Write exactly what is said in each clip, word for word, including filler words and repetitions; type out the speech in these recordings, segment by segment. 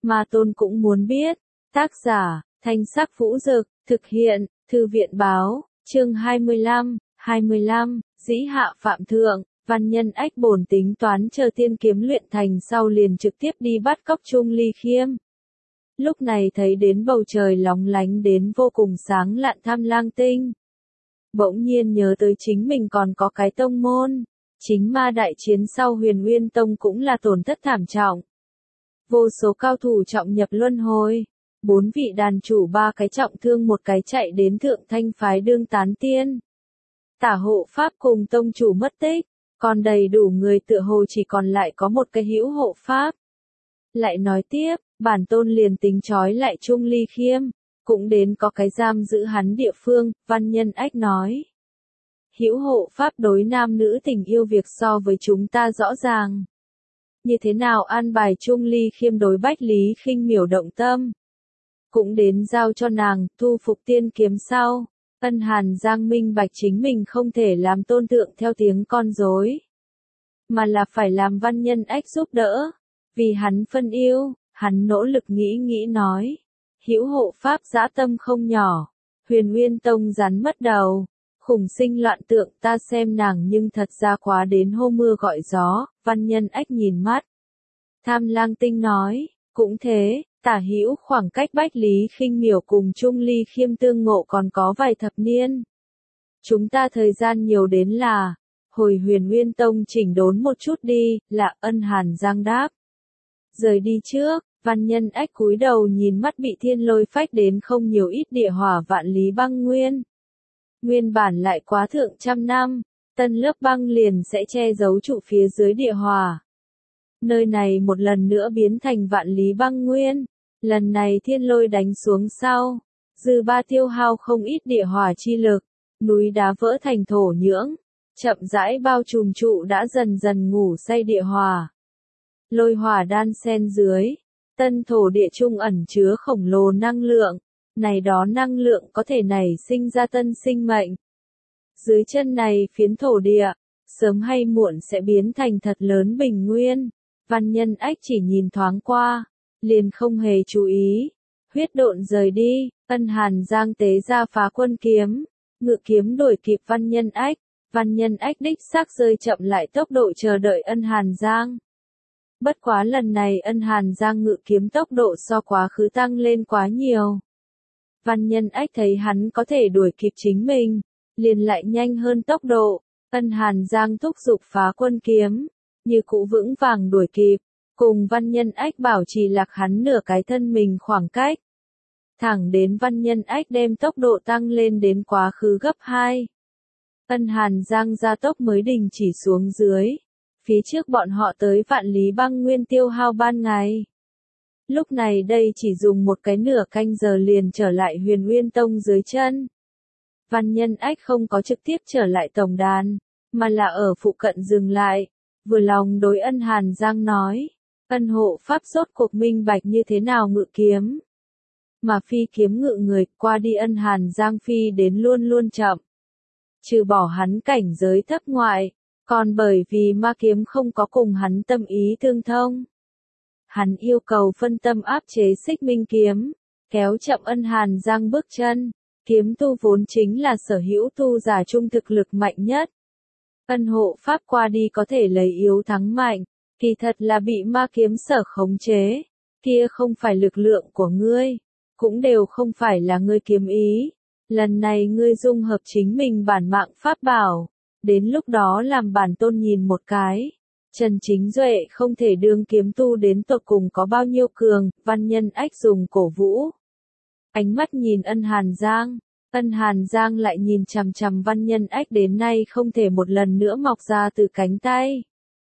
Ma Tôn cũng muốn biết. Tác giả, Thanh Sắc Vũ Dực, thực hiện, Thư viện báo, chương hai mươi lăm, hai mươi lăm, dĩ hạ phạm thượng, văn nhân ách bổn tính toán chờ tiên kiếm luyện thành sau liền trực tiếp đi bắt cóc Trung Ly Khiêm. Lúc này thấy đến bầu trời lóng lánh đến vô cùng sáng lạn Tham Lang Tinh. Bỗng nhiên nhớ tới chính mình còn có cái tông môn. Chính ma đại chiến sau Huyền Uyên Tông cũng là tổn thất thảm trọng. Vô số cao thủ trọng nhập luân hồi. Bốn vị đàn chủ ba cái trọng thương một cái chạy đến Thượng Thanh phái đương tán tiên. Tả hộ pháp cùng tông chủ mất tích. Còn đầy đủ người tựa hồ chỉ còn lại có một cái hữu hộ pháp. Lại nói tiếp, bản tôn liền tính trói lại Trung Ly Khiêm. Cũng đến có cái giam giữ hắn địa phương, văn nhân ách nói. Hữu hộ pháp đối nam nữ tình yêu việc so với chúng ta rõ ràng. Như thế nào an bài Trung Ly Khiêm đối Bách Lý Khinh Miểu động tâm. Cũng đến giao cho nàng, thu phục tiên kiếm sau. Ân Hàn Giang minh bạch chính mình không thể làm tôn tượng theo tiếng con rối. Mà là phải làm văn nhân ách giúp đỡ. Vì hắn phân yêu, hắn nỗ lực nghĩ nghĩ nói. Hữu hộ pháp dã tâm không nhỏ. Huyền Uyên Tông rắn mất đầu. Khủng sinh loạn tượng ta xem nàng nhưng thật ra quá đến hô mưa gọi gió, văn nhân ách nhìn mắt. Tham Lang Tinh nói, cũng thế, tả hữu khoảng cách Bách Lý Khinh Miểu cùng Trung Ly Khiêm tương ngộ còn có vài thập niên. Chúng ta thời gian nhiều đến là, hồi Huyền Uyên Tông chỉnh đốn một chút đi, là Ân Hàn Giang đáp. Rời đi trước, văn nhân ách cúi đầu nhìn mắt bị thiên lôi phách đến không nhiều ít địa hỏa vạn lý băng nguyên. Nguyên bản lại quá thượng trăm năm, tân lớp băng liền sẽ che giấu trụ phía dưới địa hỏa. Nơi này một lần nữa biến thành vạn lý băng nguyên, lần này thiên lôi đánh xuống sau, dư ba tiêu hao không ít địa hỏa chi lực, núi đá vỡ thành thổ nhưỡng, chậm rãi bao trùm trụ đã dần dần ngủ say địa hỏa. Lôi hỏa đan xen dưới, tân thổ địa trung ẩn chứa khổng lồ năng lượng. Này đó năng lượng có thể nảy sinh ra tân sinh mệnh. Dưới chân này phiến thổ địa, sớm hay muộn sẽ biến thành thật lớn bình nguyên. Văn nhân ách chỉ nhìn thoáng qua, liền không hề chú ý. Huyết độn rời đi, Ân Hàn Giang tế ra phá quân kiếm. Ngự kiếm đuổi kịp văn nhân ách. Văn nhân ách đích xác rơi chậm lại tốc độ chờ đợi Ân Hàn Giang. Bất quá lần này Ân Hàn Giang ngự kiếm tốc độ so quá khứ tăng lên quá nhiều. Văn nhân ách thấy hắn có thể đuổi kịp chính mình, liền lại nhanh hơn tốc độ, Ân Hàn Giang thúc giục phá quân kiếm, như cũ vững vàng đuổi kịp, cùng văn nhân ách bảo trì lạc hắn nửa cái thân mình khoảng cách. Thẳng đến văn nhân ách đem tốc độ tăng lên đến quá khứ gấp hai. Ân Hàn Giang gia tốc mới đình chỉ xuống dưới, phía trước bọn họ tới vạn lý băng nguyên tiêu hao ban ngày. Lúc này đây chỉ dùng một cái nửa canh giờ liền trở lại Huyền Uyên Tông dưới chân. Văn nhân ách không có trực tiếp trở lại tổng đàn, mà là ở phụ cận dừng lại, vừa lòng đối Ân Hàn Giang nói, Ân hộ pháp rốt cuộc minh bạch như thế nào ngự kiếm. Mà phi kiếm ngự người qua đi Ân Hàn Giang phi đến luôn luôn chậm. Trừ bỏ hắn cảnh giới thấp ngoại, còn bởi vì ma kiếm không có cùng hắn tâm ý tương thông. Hắn yêu cầu phân tâm áp chế Xích Minh kiếm, kéo chậm Ân Hàn Giang bước chân. Kiếm tu vốn chính là sở hữu tu giả trung thực lực mạnh nhất. Ân hộ pháp qua đi có thể lấy yếu thắng mạnh, kỳ thật là bị ma kiếm sở khống chế. Kia không phải lực lượng của ngươi, cũng đều không phải là ngươi kiếm ý. Lần này ngươi dung hợp chính mình bản mạng pháp bảo, đến lúc đó làm bản tôn nhìn một cái. Trần Chính Duệ không thể đương kiếm tu đến tột cùng có bao nhiêu cường, văn nhân ách dùng cổ vũ. Ánh mắt nhìn Ân Hàn Giang, Ân Hàn Giang lại nhìn chằm chằm văn nhân ách đến nay không thể một lần nữa mọc ra từ cánh tay.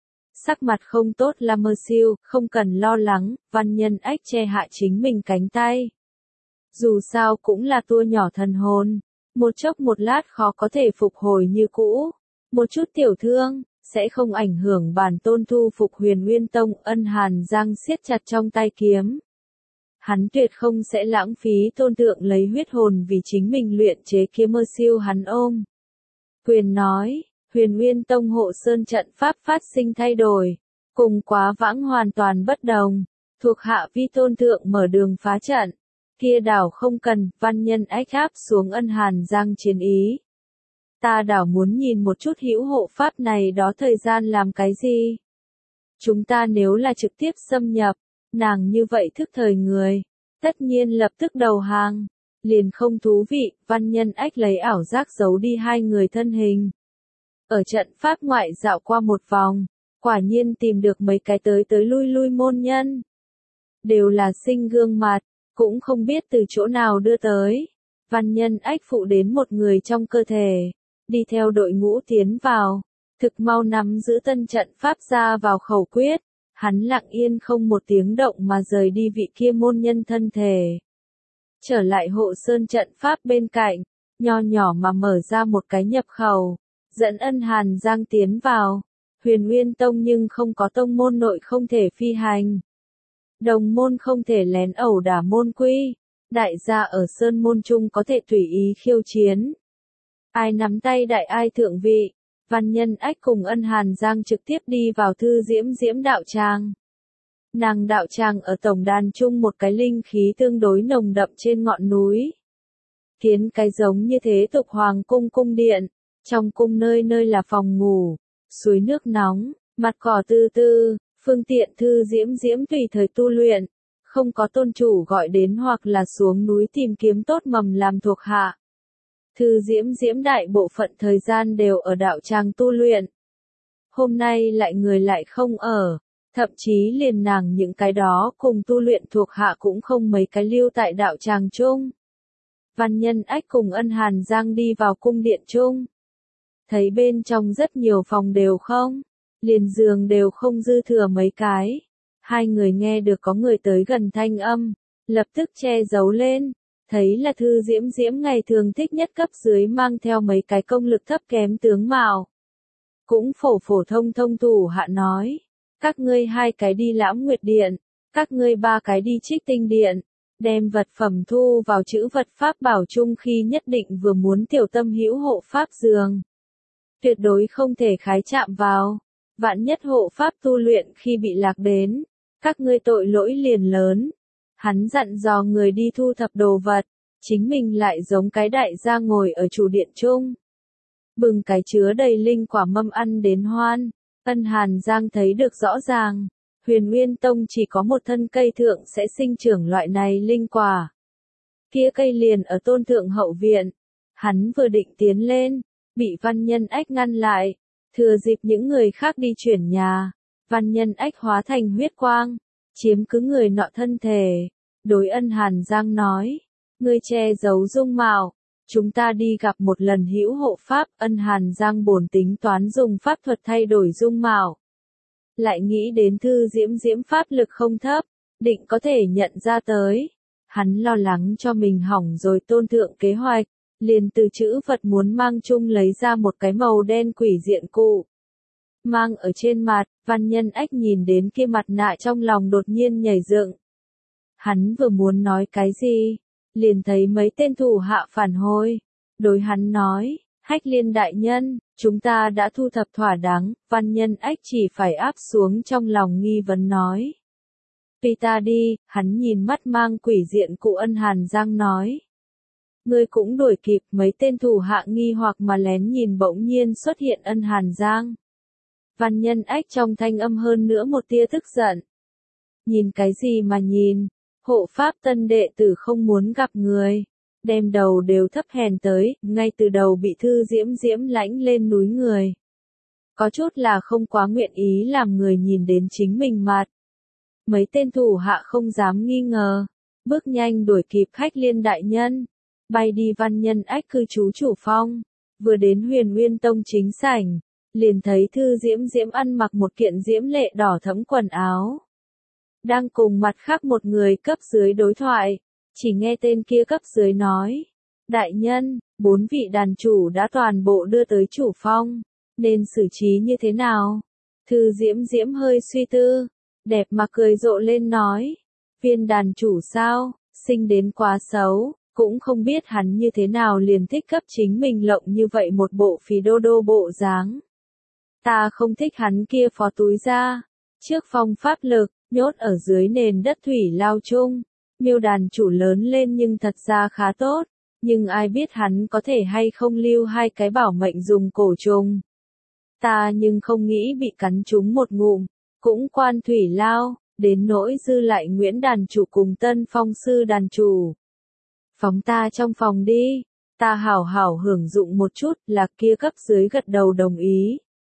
Sắc mặt không tốt là mơ siêu, không cần lo lắng, văn nhân ách che hạ chính mình cánh tay. Dù sao cũng là tua nhỏ thần hồn, một chốc một lát khó có thể phục hồi như cũ, một chút tiểu thương. Sẽ không ảnh hưởng bản tôn thu phục Huyền Uyên Tông. Ân Hàn Giang siết chặt trong tay kiếm. Hắn tuyệt không sẽ lãng phí tôn tượng lấy huyết hồn vì chính mình luyện chế kiếm mơ siêu hắn ôm. Quyền nói, Huyền Uyên Tông hộ sơn trận pháp phát sinh thay đổi, cùng quá vãng hoàn toàn bất đồng. Thuộc hạ vi tôn thượng mở đường phá trận. Kia đảo không cần, văn nhân ách áp xuống Ân Hàn Giang chiến ý. Ta đảo muốn nhìn một chút hữu hộ pháp này đó thời gian làm cái gì. Chúng ta nếu là trực tiếp xâm nhập, nàng như vậy thức thời người, tất nhiên lập tức đầu hàng. Liền không thú vị, văn nhân ách lấy ảo giác giấu đi hai người thân hình. Ở trận pháp ngoại dạo qua một vòng, quả nhiên tìm được mấy cái tới tới lui lui môn nhân. Đều là sinh gương mặt, cũng không biết từ chỗ nào đưa tới. Văn nhân ách phụ đến một người trong cơ thể, đi theo đội ngũ tiến vào, thực mau nắm giữ tân trận pháp ra vào khẩu quyết. Hắn lặng yên không một tiếng động mà rời đi vị kia môn nhân thân thể. Trở lại hộ sơn trận pháp bên cạnh, nho nhỏ mà mở ra một cái nhập khẩu, dẫn Ân Hàn Giang tiến vào. Huyền Nguyên Tông nhưng không có tông môn nội không thể phi hành. Đồng môn không thể lén ẩu đả môn quy. Đại gia ở sơn môn chung có thể tùy ý khiêu chiến. Ai nắm tay đại ai thượng vị. Văn nhân ách cùng Ân Hàn Giang trực tiếp đi vào thư diễm diễm đạo tràng. Nàng đạo tràng ở tổng đàn chung một cái linh khí tương đối nồng đậm trên ngọn núi. Kiến cái giống như thế tục hoàng cung cung điện. Trong cung nơi nơi là phòng ngủ, suối nước nóng, mặt cỏ tư tư, phương tiện thư diễm diễm tùy thời tu luyện. Không có tôn chủ gọi đến hoặc là xuống núi tìm kiếm tốt mầm làm thuộc hạ. Thư diễm diễm đại bộ phận thời gian đều ở đạo tràng tu luyện. Hôm nay lại người lại không ở, thậm chí liền nàng những cái đó cùng tu luyện thuộc hạ cũng không mấy cái lưu tại đạo tràng chung. Văn nhân ách cùng Ân Hàn Giang đi vào cung điện chung. Thấy bên trong rất nhiều phòng đều không, liền giường đều không dư thừa mấy cái. Hai người nghe được có người tới gần thanh âm, lập tức che giấu lên. Thấy là thư diễm diễm ngày thường thích nhất cấp dưới mang theo mấy cái công lực thấp kém tướng mạo. Cũng phổ phổ thông thông thủ hạ nói, các ngươi hai cái đi Lãm Nguyệt Điện, các ngươi ba cái đi Trích Tinh Điện, đem vật phẩm thu vào chữ vật pháp bảo chung khi nhất định vừa muốn tiểu tâm hữu hộ pháp giường. Tuyệt đối không thể khái chạm vào, vạn nhất hộ pháp tu luyện khi bị lạc đến, các ngươi tội lỗi liền lớn. Hắn dặn dò người đi thu thập đồ vật, chính mình lại giống cái đại gia ngồi ở chủ điện chung. Bừng cái chứa đầy linh quả mâm ăn đến hoan. Ân Hàn Giang thấy được rõ ràng, Huyền Nguyên Tông chỉ có một thân cây thượng sẽ sinh trưởng loại này linh quả. Kia cây liền ở tôn thượng hậu viện. Hắn vừa định tiến lên, bị văn nhân ách ngăn lại. Thừa dịp những người khác đi chuyển nhà, văn nhân ách hóa thành huyết quang, chiếm cứ người nọ thân thể. Đối Ân Hàn Giang nói, ngươi che giấu dung mạo, chúng ta đi gặp một lần hữu hộ pháp. Ân Hàn Giang bổn tính toán dùng pháp thuật thay đổi dung mạo. Lại nghĩ đến thư diễm diễm pháp lực không thấp, định có thể nhận ra tới. Hắn lo lắng cho mình hỏng rồi tôn thượng kế hoạch, liền từ chữ vật muốn mang chung lấy ra một cái màu đen quỷ diện cụ. Mang ở trên mặt, văn nhân ách nhìn đến kia mặt nạ trong lòng đột nhiên nhảy dựng. Hắn vừa muốn nói cái gì, liền thấy mấy tên thủ hạ phản hồi. Đối hắn nói, Hách Liên đại nhân, chúng ta đã thu thập thỏa đáng. Văn nhân ách chỉ phải áp xuống trong lòng nghi vấn nói. Tùy ta đi. Hắn nhìn mắt mang quỷ diện cụ Ân Hàn Giang nói. Ngươi cũng đuổi kịp. Mấy tên thủ hạ nghi hoặc mà lén nhìn bỗng nhiên xuất hiện Ân Hàn Giang. Văn nhân ách trong thanh âm hơn nữa một tia tức giận. Nhìn cái gì mà nhìn, hộ pháp tân đệ tử không muốn gặp người, đem đầu đều thấp hèn tới, ngay từ đầu bị thư diễm diễm lãnh lên núi người. Có chút là không quá nguyện ý làm người nhìn đến chính mình mặt. Mấy tên thủ hạ không dám nghi ngờ, bước nhanh đuổi kịp Hách Liên đại nhân, bay đi văn nhân ách cư trú chủ phong, vừa đến Huyền Nguyên Tông chính sảnh, liền thấy thư diễm diễm ăn mặc một kiện diễm lệ đỏ thẫm quần áo. Đang cùng mặt khác một người cấp dưới đối thoại, chỉ nghe tên kia cấp dưới nói. Đại nhân, bốn vị đàn chủ đã toàn bộ đưa tới chủ phong, nên xử trí như thế nào? Thư diễm diễm hơi suy tư, đẹp mà cười rộ lên nói. Viên đàn chủ sao, sinh đến quá xấu, cũng không biết hắn như thế nào liền thích cấp chính mình lộng như vậy một bộ phí đô đô bộ dáng. Ta không thích hắn kia phó túi ra, trước phong pháp lực, nhốt ở dưới nền đất thủy lao chung. Miêu đàn chủ lớn lên nhưng thật ra khá tốt, nhưng ai biết hắn có thể hay không lưu hai cái bảo mệnh dùng cổ trùng. Ta nhưng không nghĩ bị cắn trúng một ngụm, cũng quan thủy lao, đến nỗi dư lại Nguyễn đàn chủ cùng Tân Phong sư đàn chủ. Phóng ta trong phòng đi, ta hảo hảo hưởng dụng một chút, Lạc kia cấp dưới gật đầu đồng ý.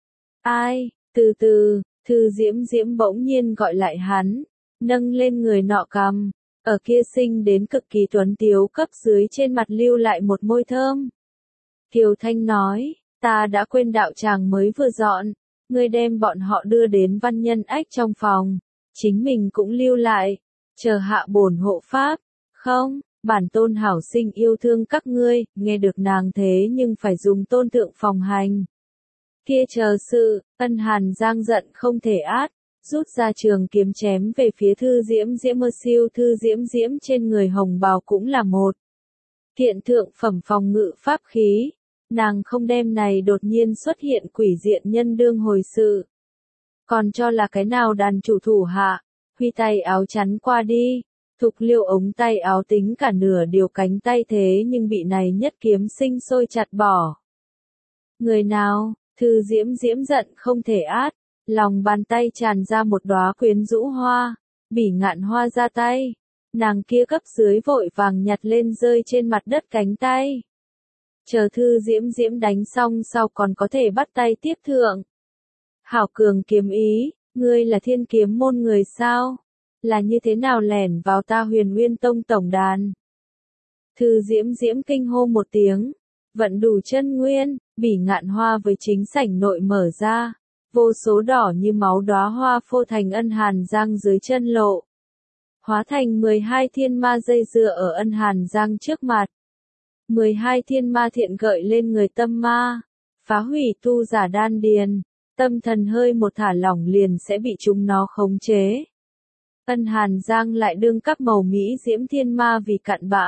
Ai, từ từ, Thư Diễm Diễm bỗng nhiên gọi lại hắn, nâng lên người nọ cằm, ở kia sinh đến cực kỳ tuấn tiếu cấp dưới trên mặt lưu lại một môi thơm. Kiều Thanh nói, ta đã quên đạo tràng mới vừa dọn, ngươi đem bọn họ đưa đến Văn Nhân Ách trong phòng, chính mình cũng lưu lại, chờ hạ bổn hộ pháp. Không, bản tôn hảo sinh yêu thương các ngươi, nghe được nàng thế nhưng phải dùng tôn tượng phòng hành. Kia chờ sự, Ân Hàn Giang giận không thể át, rút ra trường kiếm chém về phía Thư Diễm Diễm. Mơ siêu Thư Diễm Diễm trên người hồng bào cũng là một kiện thượng phẩm phòng ngự pháp khí, nàng không đem này đột nhiên xuất hiện quỷ diện nhân đương hồi sự. Còn cho là cái nào đàn chủ thủ hạ, huy tay áo chắn qua đi, Thục Liêu ống tay áo tính cả nửa điều cánh tay thế nhưng bị này nhất kiếm sinh sôi chặt bỏ. Người nào? Thư Diễm Diễm giận không thể át, lòng bàn tay tràn ra một đóa quyến rũ hoa, Bỉ Ngạn Hoa ra tay, nàng kia cấp dưới vội vàng nhặt lên rơi trên mặt đất cánh tay. Chờ Thư Diễm Diễm đánh xong sau còn có thể bắt tay tiếp thượng. Hảo cường kiếm ý, ngươi là Thiên Kiếm môn người sao? Là như thế nào lẻn vào ta Huyền Nguyên Tông tổng đàn? Thư Diễm Diễm kinh hô một tiếng, vận đủ chân nguyên, Bỉ Ngạn Hoa với chính sảnh nội mở ra, vô số đỏ như máu đóa hoa phô thành Ân Hàn Giang dưới chân lộ. Hóa thành mười hai thiên ma dây dưa ở Ân Hàn Giang trước mặt. mười hai thiên ma thiện gợi lên người tâm ma, phá hủy tu giả đan điền, tâm thần hơi một thả lỏng liền sẽ bị chúng nó khống chế. Ân Hàn Giang lại đương các màu mỹ diễm thiên ma vì cặn bã.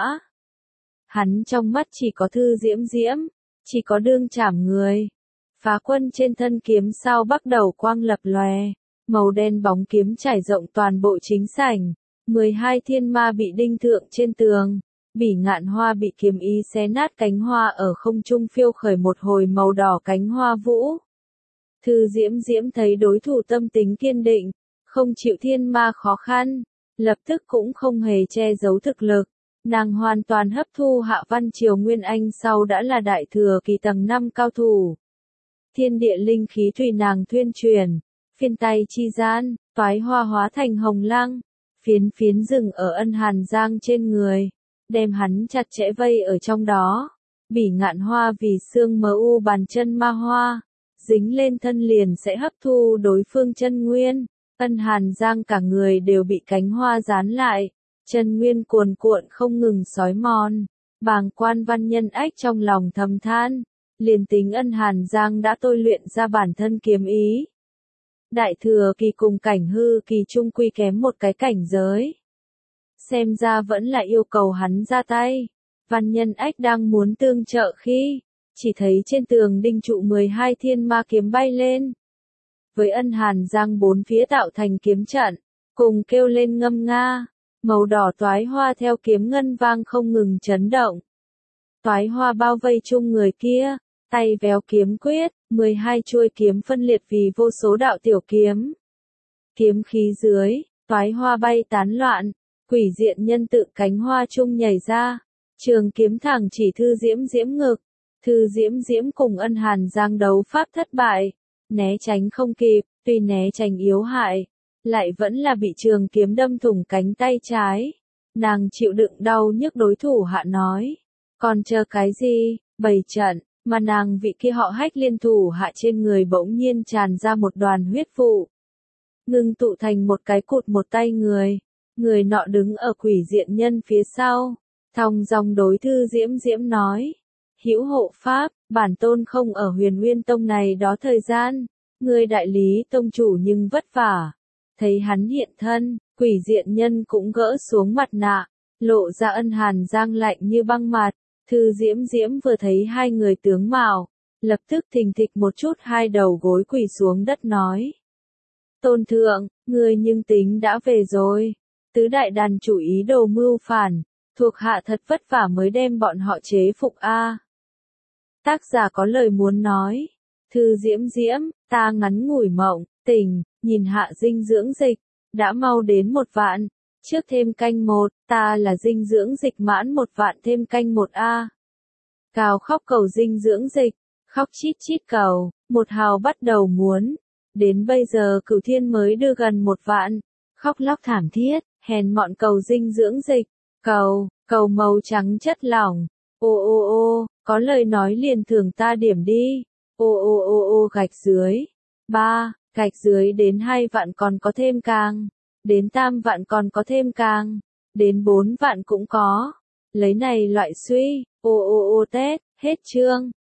Hắn trong mắt chỉ có Thư Diễm Diễm, chỉ có đương chảm người. Phá quân trên thân kiếm sao bắt đầu quang lập lòe, màu đen bóng kiếm trải rộng toàn bộ chính sảnh, mười hai thiên ma bị đinh thượng trên tường, Bỉ Ngạn Hoa bị kiếm ý xé nát cánh hoa ở không trung phiêu khởi một hồi màu đỏ cánh hoa vũ. Thư Diễm Diễm thấy đối thủ tâm tính kiên định, không chịu thiên ma khó khăn, lập tức cũng không hề che giấu thực lực. Nàng hoàn toàn hấp thu Hạ Văn Triều Nguyên Anh sau đã là đại thừa kỳ tầng năm cao thủ. Thiên địa linh khí tùy nàng thuyên truyền, phiên tay chi gian, toái hoa hóa thành hồng lăng, phiến phiến rừng ở Ân Hàn Giang trên người, đem hắn chặt chẽ vây ở trong đó. Bỉ Ngạn Hoa vì xương mờ u bàn chân ma hoa, dính lên thân liền sẽ hấp thu đối phương chân nguyên. Ân Hàn Giang cả người đều bị cánh hoa dán lại, chân nguyên cuồn cuộn không ngừng xói mòn. Bàng Quan Văn Nhân Ách trong lòng thầm than, liền tính Ân Hàn Giang đã tôi luyện ra bản thân kiếm ý. Đại thừa kỳ cùng cảnh hư kỳ trung quy kém một cái cảnh giới. Xem ra vẫn là yêu cầu hắn ra tay. Văn Nhân Ách đang muốn tương trợ khi, chỉ thấy trên tường đinh trụ mười hai thiên ma kiếm bay lên. Với Ân Hàn Giang bốn phía tạo thành kiếm trận, cùng kêu lên ngâm nga, màu đỏ toái hoa theo kiếm ngân vang không ngừng chấn động. Toái hoa bao vây chung người kia, tay véo kiếm quyết, mười hai chuôi kiếm phân liệt vì vô số đạo tiểu kiếm. Kiếm khí dưới, toái hoa bay tán loạn, quỷ diện nhân tự cánh hoa chung nhảy ra, trường kiếm thẳng chỉ Thư Diễm Diễm ngực. Thư Diễm Diễm cùng Ân Hàn Giang đấu pháp thất bại, né tránh không kịp, tuy né tránh yếu hại, lại vẫn là bị trường kiếm đâm thủng cánh tay trái. Nàng chịu đựng đau nhức đối thủ hạ nói, còn chờ cái gì, bày trận, mà nàng vị kia họ Hách liên thủ hạ trên người bỗng nhiên tràn ra một đoàn huyết vụ. Ngưng tụ thành một cái cụt một tay người, người nọ đứng ở quỷ diện nhân phía sau, thong dong đối Thư Diễm Diễm nói, hữu hộ pháp, bản tôn không ở Huyền Nguyên Tông này đó thời gian, người đại lý tông chủ nhưng vất vả. Thấy hắn hiện thân, quỷ diện nhân cũng gỡ xuống mặt nạ, lộ ra Ân Hàn Giang lạnh như băng mặt. Thư Diễm Diễm vừa thấy hai người tướng mạo, lập tức thình thịch một chút hai đầu gối quỳ xuống đất nói. Tôn thượng, người nhưng tính đã về rồi. Tứ đại đàn chủ ý đồ mưu phản, thuộc hạ thật vất vả mới đem bọn họ chế phục a. Tác giả có lời muốn nói. Thư Diễm Diễm, ta ngắn ngủi mộng, tỉnh, nhìn hạ dinh dưỡng dịch, đã mau đến một vạn. Trước thêm canh một, ta là dinh dưỡng dịch mãn một vạn thêm canh một a. Cào khóc cầu dinh dưỡng dịch, khóc chít chít cầu, một hào bắt đầu muốn. Đến bây giờ Cửu Thiên mới đưa gần một vạn, khóc lóc thảm thiết, hèn mọn cầu dinh dưỡng dịch, cầu, cầu màu trắng chất lỏng. Ô ô ô, có lời nói liền thưởng ta điểm đi. Ô ô ô ô gạch dưới. ba, gạch dưới đến hai vạn còn có thêm càng. Đến tam vạn còn có thêm càng. Đến bốn vạn cũng có. Lấy này loại suy. Ô ô ô tét, hết chương.